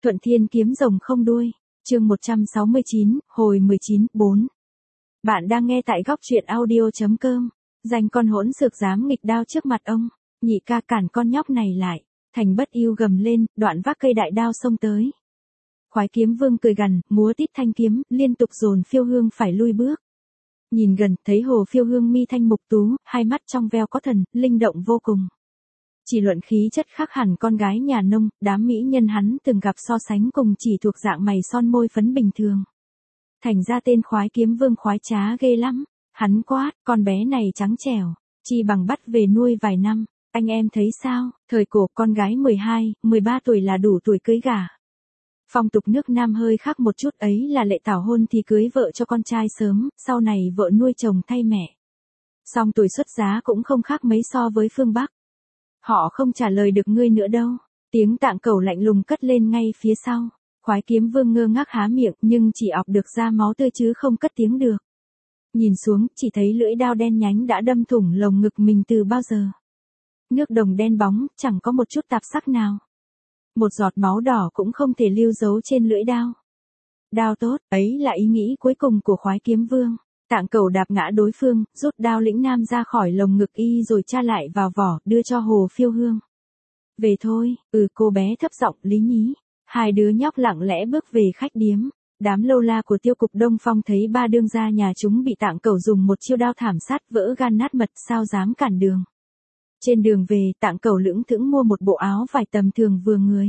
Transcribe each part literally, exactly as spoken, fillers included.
Thuận Thiên kiếm rồng không đuôi. Chương một trăm sáu mươi chín, hồi mười chín, bốn. Bạn đang nghe tại góc truyện audio chấm com. Dành con hỗn xược dám nghịch đao trước mặt ông, nhị ca cản con nhóc này lại. Thành Bất Yêu gầm lên, đoạn vác cây đại đao xông tới. Khoái Kiếm Vương cười gằn, múa tít thanh kiếm, liên tục dồn Phiêu Hương phải lui bước. Nhìn gần, thấy Hồ Phiêu Hương mi thanh mục tú, hai mắt trong veo có thần, linh động vô cùng. Chỉ luận khí chất khác hẳn con gái nhà nông, đám mỹ nhân hắn từng gặp so sánh cùng chỉ thuộc dạng mày son môi phấn bình thường. Thành ra tên Khoái Kiếm Vương khoái trá ghê lắm. Hắn quát, con bé này trắng trẻo, chi bằng bắt về nuôi vài năm. Anh em thấy sao? Thời cổ con gái mười hai, mười ba tuổi là đủ tuổi cưới gả. Phong tục nước Nam hơi khác một chút, ấy là lệ tảo hôn thì cưới vợ cho con trai sớm, sau này vợ nuôi chồng thay mẹ. Song tuổi xuất giá cũng không khác mấy so với phương Bắc. Họ không trả lời được ngươi nữa đâu. Tiếng Tạng Cẩu lạnh lùng cất lên ngay phía sau. Khoái Kiếm Vương ngơ ngác há miệng nhưng chỉ ọc được ra máu tươi chứ không cất tiếng được. Nhìn xuống, chỉ thấy lưỡi đao đen nhánh đã đâm thủng lồng ngực mình từ bao giờ. Nước đồng đen bóng, chẳng có một chút tạp sắc nào. Một giọt máu đỏ cũng không thể lưu dấu trên lưỡi đao. Đao tốt, ấy là ý nghĩ cuối cùng của Khoái Kiếm Vương. Tạng Cẩu đạp ngã đối phương, rút đao lĩnh nam ra khỏi lồng ngực y rồi tra lại vào vỏ, đưa cho Hồ Phiêu Hương. Về thôi, ừ cô bé thấp giọng lý nhí. Hai đứa nhóc lặng lẽ bước về khách điếm. Đám lâu la của Tiêu cục Đông Phong thấy ba đương gia nhà chúng bị Tạng Cẩu dùng một chiêu đao thảm sát vỡ gan nát mật, sao dám cản đường. Trên đường về, Tạng Cẩu lững thững mua một bộ áo vải tầm thường vừa người.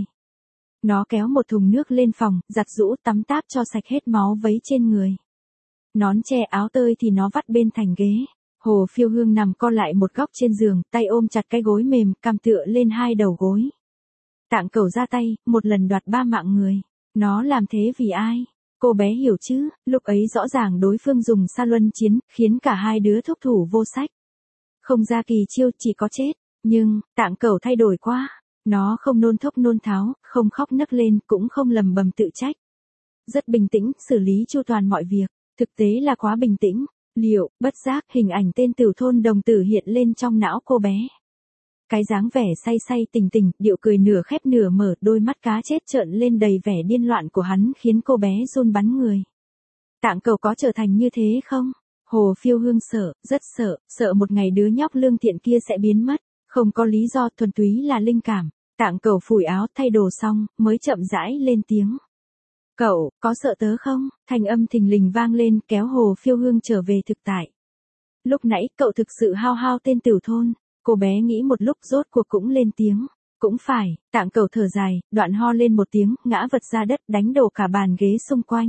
Nó kéo một thùng nước lên phòng, giặt giũ tắm táp cho sạch hết máu vấy trên người. Nón che áo tơi thì nó vắt bên thành ghế. Hồ Phiêu Hương nằm co lại một góc trên giường, tay ôm chặt cái gối mềm, cằm tựa lên hai đầu gối. Tạng Cẩu ra tay, một lần đoạt ba mạng người. Nó làm thế vì ai? Cô bé hiểu chứ, lúc ấy rõ ràng đối phương dùng sa luân chiến, khiến cả hai đứa thúc thủ vô sách. Không ra kỳ chiêu, chỉ có chết. Nhưng, Tạng Cẩu thay đổi quá. Nó không nôn thốc nôn tháo, không khóc nấc lên, cũng không lầm bầm tự trách. Rất bình tĩnh, xử lý chu toàn mọi việc. Thực tế là quá bình tĩnh. Liệu, bất giác, hình ảnh tên Tửu Thôn Đồng Tử hiện lên trong não cô bé. Cái dáng vẻ say say tỉnh tỉnh, điệu cười nửa khép nửa mở, đôi mắt cá chết trợn lên đầy vẻ điên loạn của hắn khiến cô bé run bắn người. Tạng Cẩu có trở thành như thế không? Hồ Phiêu Hương sợ, rất sợ, sợ một ngày đứa nhóc lương thiện kia sẽ biến mất. Không có lý do, thuần túy là linh cảm. Tạng Cẩu phủi áo thay đồ xong, mới chậm rãi lên tiếng. Cậu, có sợ tớ không? Thanh âm thình lình vang lên, kéo Hồ Phiêu Hương trở về thực tại. Lúc nãy, cậu thực sự hao hao tên Tửu Thôn. Cô bé nghĩ một lúc rốt cuộc cũng lên tiếng. Cũng phải, Tạng Cẩu thở dài, đoạn ho lên một tiếng, ngã vật ra đất, đánh đổ cả bàn ghế xung quanh.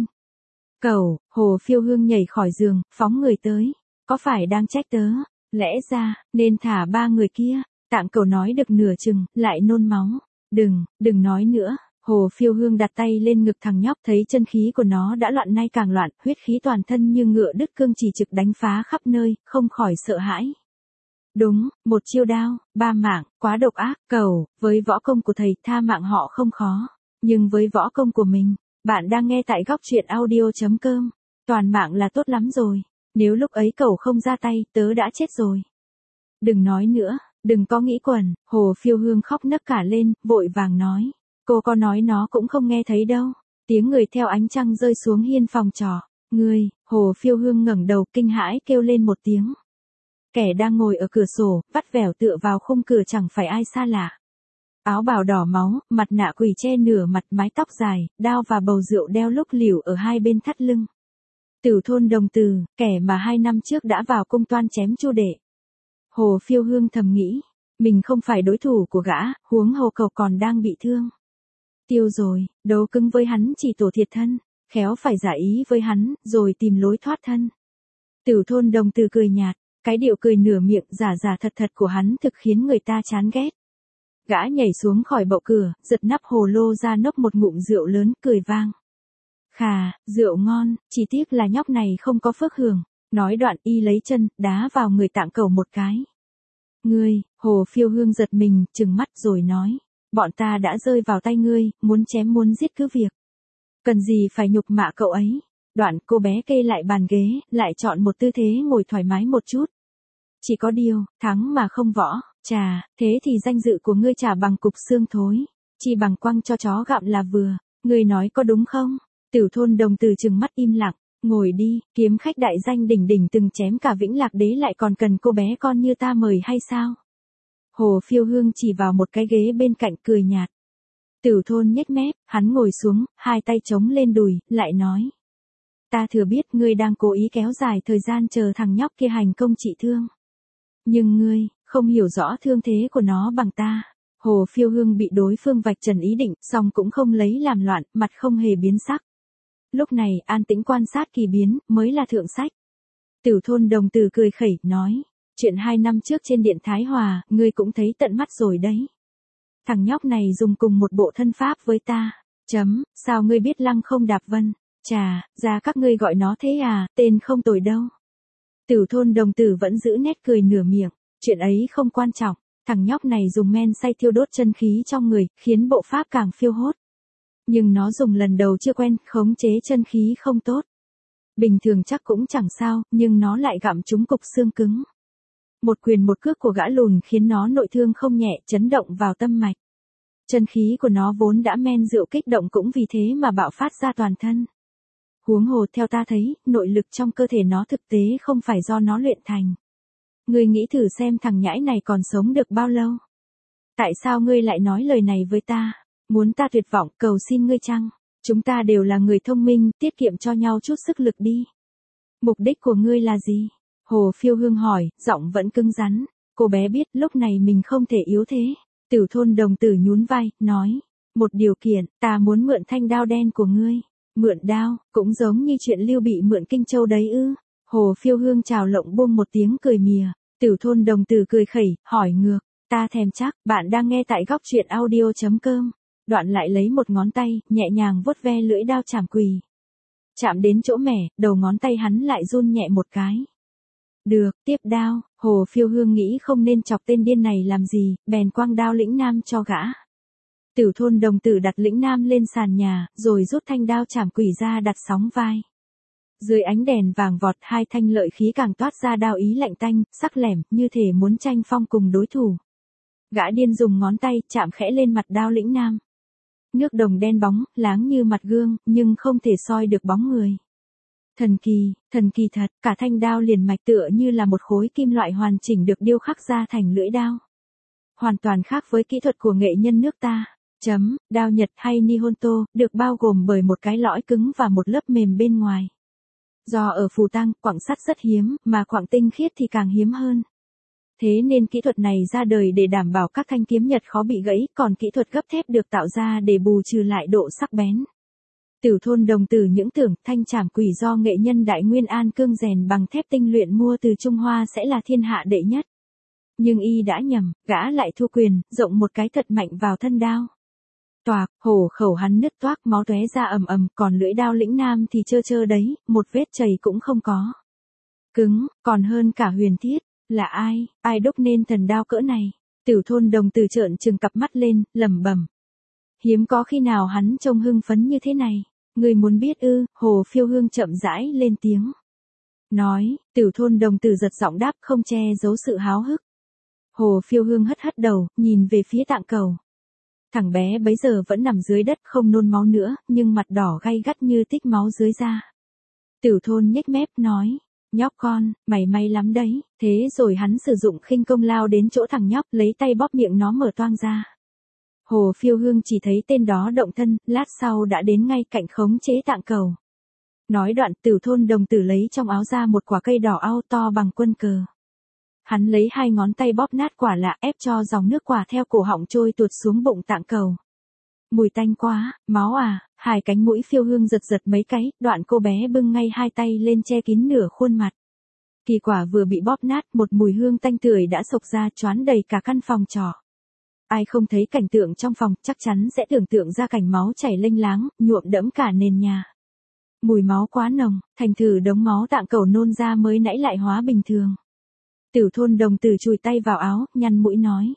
Cẩu, Hồ Phiêu Hương nhảy khỏi giường, phóng người tới. Có phải đang trách tớ? Lẽ ra, nên thả ba người kia. Tạng Cẩu nói được nửa chừng, lại nôn máu. Đừng, đừng nói nữa. Hồ Phiêu Hương đặt tay lên ngực thằng nhóc, thấy chân khí của nó đã loạn nay càng loạn, huyết khí toàn thân như ngựa đứt cương chỉ trực đánh phá khắp nơi, không khỏi sợ hãi. Đúng, một chiêu đao, ba mạng, quá độc ác. Cẩu, với võ công của thầy tha mạng họ không khó, nhưng với võ công của mình, bạn đang nghe tại góc truyện audio chấm com, toàn mạng là tốt lắm rồi, nếu lúc ấy Cẩu không ra tay, tớ đã chết rồi. Đừng nói nữa, đừng có nghĩ quẩn. Hồ Phiêu Hương khóc nấc cả lên, vội vàng nói. Cô có nói nó cũng không nghe thấy đâu. Tiếng người theo ánh trăng rơi xuống hiên phòng trọ. Ngươi, Hồ Phiêu Hương ngẩng đầu kinh hãi kêu lên một tiếng. Kẻ đang ngồi ở cửa sổ, vắt vẻo tựa vào khung cửa chẳng phải ai xa lạ. Áo bào đỏ máu, mặt nạ quỷ che nửa mặt, mái tóc dài, đao và bầu rượu đeo lúc liều ở hai bên thắt lưng. Tửu Thôn Đồng Tử, kẻ mà hai năm trước đã vào cung toan chém Chu Đệ. Hồ Phiêu Hương thầm nghĩ, mình không phải đối thủ của gã, huống hồ cậu còn đang bị thương. Tiêu rồi, đấu cứng với hắn chỉ tổ thiệt thân, khéo phải giả ý với hắn, rồi tìm lối thoát thân. Tửu Thôn Đồng Tử cười nhạt, cái điệu cười nửa miệng giả giả thật thật của hắn thực khiến người ta chán ghét. Gã nhảy xuống khỏi bậu cửa, giật nắp hồ lô ra nốc một ngụm rượu lớn, cười vang. Khà, rượu ngon, chỉ tiếc là nhóc này không có phước hưởng. Nói đoạn y lấy chân, đá vào người Tạng Cẩu một cái. Ngươi, Hồ Phiêu Hương giật mình, trừng mắt rồi nói. Bọn ta đã rơi vào tay ngươi, muốn chém muốn giết cứ việc. Cần gì phải nhục mạ cậu ấy. Đoạn cô bé kê lại bàn ghế, lại chọn một tư thế ngồi thoải mái một chút. Chỉ có điều, thắng mà không võ, chà, thế thì danh dự của ngươi chả bằng cục xương thối. Chỉ bằng quăng cho chó gặm là vừa. Ngươi nói có đúng không? Tiểu thôn đồng từ trừng mắt im lặng, ngồi đi, kiếm khách đại danh đỉnh đỉnh từng chém cả Vĩnh Lạc đế lại còn cần cô bé con như ta mời hay sao? Hồ Phiêu Hương chỉ vào một cái ghế bên cạnh cười nhạt. Tiểu thôn nhếch mép, hắn ngồi xuống, hai tay chống lên đùi, lại nói. Ta thừa biết ngươi đang cố ý kéo dài thời gian chờ thằng nhóc kia hành công trị thương. Nhưng ngươi, không hiểu rõ thương thế của nó bằng ta. Hồ Phiêu Hương bị đối phương vạch trần ý định, song cũng không lấy làm loạn, mặt không hề biến sắc. Lúc này, an tĩnh quan sát kỳ biến, mới là thượng sách. Tiểu thôn đồng từ cười khẩy, nói. Chuyện hai năm trước trên điện Thái Hòa, ngươi cũng thấy tận mắt rồi đấy. Thằng nhóc này dùng cùng một bộ thân pháp với ta. Chấm, sao ngươi biết Lăng Không Đạp Vân? Chà, ra các ngươi gọi nó thế à, tên không tồi đâu. Tiểu thôn đồng tử vẫn giữ nét cười nửa miệng, chuyện ấy không quan trọng, thằng nhóc này dùng men say thiêu đốt chân khí trong người, khiến bộ pháp càng phiêu hốt. Nhưng nó dùng lần đầu chưa quen, khống chế chân khí không tốt. Bình thường chắc cũng chẳng sao, nhưng nó lại gặm trúng cục xương cứng. Một quyền một cước của gã lùn khiến nó nội thương không nhẹ, chấn động vào tâm mạch. Chân khí của nó vốn đã men rượu kích động cũng vì thế mà bạo phát ra toàn thân. Huống hồ theo ta thấy, nội lực trong cơ thể nó thực tế không phải do nó luyện thành. Ngươi nghĩ thử xem thằng nhãi này còn sống được bao lâu? Tại sao ngươi lại nói lời này với ta? Muốn ta tuyệt vọng, cầu xin ngươi chăng? Chúng ta đều là người thông minh, tiết kiệm cho nhau chút sức lực đi. Mục đích của ngươi là gì? Hồ Phiêu Hương hỏi, giọng vẫn cứng rắn. Cô bé biết lúc này mình không thể yếu thế. Tiểu thôn đồng tử nhún vai, nói. Một điều kiện, ta muốn mượn thanh đao đen của ngươi. Mượn đao, cũng giống như chuyện Lưu Bị mượn Kinh Châu đấy ư. Hồ Phiêu Hương chào lộng buông một tiếng cười mỉa. Tiểu thôn đồng tử cười khẩy, hỏi ngược. Ta thèm chắc, bạn đang nghe tại góc truyện audio chấm com. Đoạn lại lấy một ngón tay, nhẹ nhàng vuốt ve lưỡi đao chảm quỳ. Chạm đến chỗ mẻ, đầu ngón tay hắn lại run nhẹ một cái. Được, tiếp đao, Hồ Phiêu Hương nghĩ không nên chọc tên điên này làm gì, bèn quăng đao lĩnh nam cho gã. Tiểu thôn đồng tử đặt lĩnh nam lên sàn nhà, rồi rút thanh đao chảm quỷ ra đặt sóng vai. Dưới ánh đèn vàng vọt hai thanh lợi khí càng toát ra đao ý lạnh tanh, sắc lẻm, như thể muốn tranh phong cùng đối thủ. Gã điên dùng ngón tay chạm khẽ lên mặt đao lĩnh nam. Nước đồng đen bóng, láng như mặt gương, nhưng không thể soi được bóng người. Thần kỳ, thần kỳ thật, cả thanh đao liền mạch tựa như là một khối kim loại hoàn chỉnh được điêu khắc ra thành lưỡi đao. Hoàn toàn khác với kỹ thuật của nghệ nhân nước ta. Chấm, đao Nhật hay Nihonto, được bao gồm bởi một cái lõi cứng và một lớp mềm bên ngoài. Do ở Phù Tang, quặng sắt rất hiếm, mà quặng tinh khiết thì càng hiếm hơn. Thế nên kỹ thuật này ra đời để đảm bảo các thanh kiếm Nhật khó bị gãy, còn kỹ thuật gấp thép được tạo ra để bù trừ lại độ sắc bén. Tiểu thôn đồng tử những tưởng thanh trảm quỷ do nghệ nhân Đại Nguyên An Cương rèn bằng thép tinh luyện mua từ Trung Hoa sẽ là thiên hạ đệ nhất. Nhưng y đã nhầm, gã lại thu quyền, rộng một cái thật mạnh vào thân đao. Toạc, hổ khẩu hắn nứt toác máu tóe ra ầm ầm, còn lưỡi đao lĩnh nam thì trơ trơ đấy, một vết chày cũng không có. Cứng, còn hơn cả huyền thiết, là ai, ai đúc nên thần đao cỡ này? Tiểu thôn đồng tử trợn trừng cặp mắt lên, lẩm bẩm. Hiếm có khi nào hắn trông hưng phấn như thế này, người muốn biết ư? Hồ Phiêu Hương chậm rãi lên tiếng. Nói, tiểu thôn đồng tử giật giọng đáp không che giấu sự háo hức. Hồ Phiêu Hương hất hất đầu, nhìn về phía tạng cầu. Thằng bé bấy giờ vẫn nằm dưới đất không nôn máu nữa, nhưng mặt đỏ gay gắt như tích máu dưới da. Tiểu thôn nhếch mép nói, nhóc con, mày may lắm đấy, thế rồi hắn sử dụng khinh công lao đến chỗ thằng nhóc, lấy tay bóp miệng nó mở toang ra. Hồ Phiêu Hương chỉ thấy tên đó động thân, lát sau đã đến ngay cạnh khống chế tạng cầu. Nói đoạn, tiểu thôn đồng tử lấy trong áo ra một quả cây đỏ au to bằng quân cờ. Hắn lấy hai ngón tay bóp nát quả lạ, ép cho dòng nước quả theo cổ họng trôi tuột xuống bụng tạng cầu. Mùi tanh quá, máu à, hai cánh mũi Phiêu Hương giật giật mấy cái, đoạn cô bé bưng ngay hai tay lên che kín nửa khuôn mặt. Kỳ quả vừa bị bóp nát, một mùi hương tanh tưởi đã xộc ra choán đầy cả căn phòng trọ. Ai không thấy cảnh tượng trong phòng chắc chắn sẽ tưởng tượng ra cảnh máu chảy lênh láng, nhuộm đẫm cả nền nhà. Mùi máu quá nồng, thành thử đống máu tạng cầu nôn ra mới nãy lại hóa bình thường. Tiểu thôn đồng tử chùi tay vào áo, nhăn mũi nói.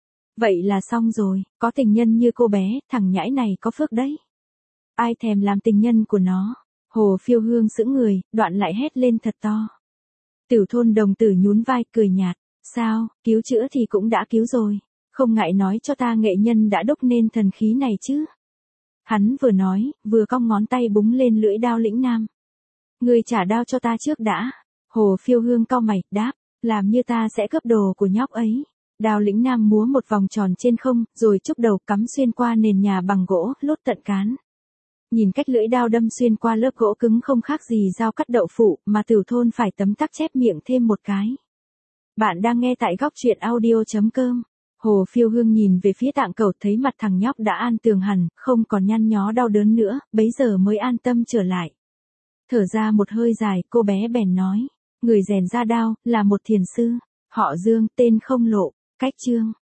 Vậy là xong rồi, có tình nhân như cô bé, thằng nhãi này có phước đấy. Ai thèm làm tình nhân của nó? Hồ Phiêu Hương sững người, đoạn lại hét lên thật to. Tiểu thôn đồng tử nhún vai, cười nhạt. Sao, cứu chữa thì cũng đã cứu rồi. Không ngại nói cho ta nghệ nhân đã đúc nên thần khí này chứ. Hắn vừa nói, vừa cong ngón tay búng lên lưỡi đao lĩnh nam. Ngươi trả đao cho ta trước đã. Hồ Phiêu Hương cau mày, đáp, làm như ta sẽ cướp đồ của nhóc ấy. Đao lĩnh nam múa một vòng tròn trên không, rồi chúc đầu cắm xuyên qua nền nhà bằng gỗ, lốt tận cán. Nhìn cách lưỡi đao đâm xuyên qua lớp gỗ cứng không khác gì dao cắt đậu phụ, mà Tử Thôn phải tấm tắc chép miệng thêm một cái. Bạn đang nghe tại góc truyện audio.com. Hồ Phiêu Hương nhìn về phía Tạng Cẩu, thấy mặt thằng nhóc đã an tường hẳn, không còn nhăn nhó đau đớn nữa, bấy giờ mới an tâm trở lại. Thở ra một hơi dài, cô bé bèn nói, người rèn ra đao, là một thiền sư, họ Dương, tên không lộ, cách Trương.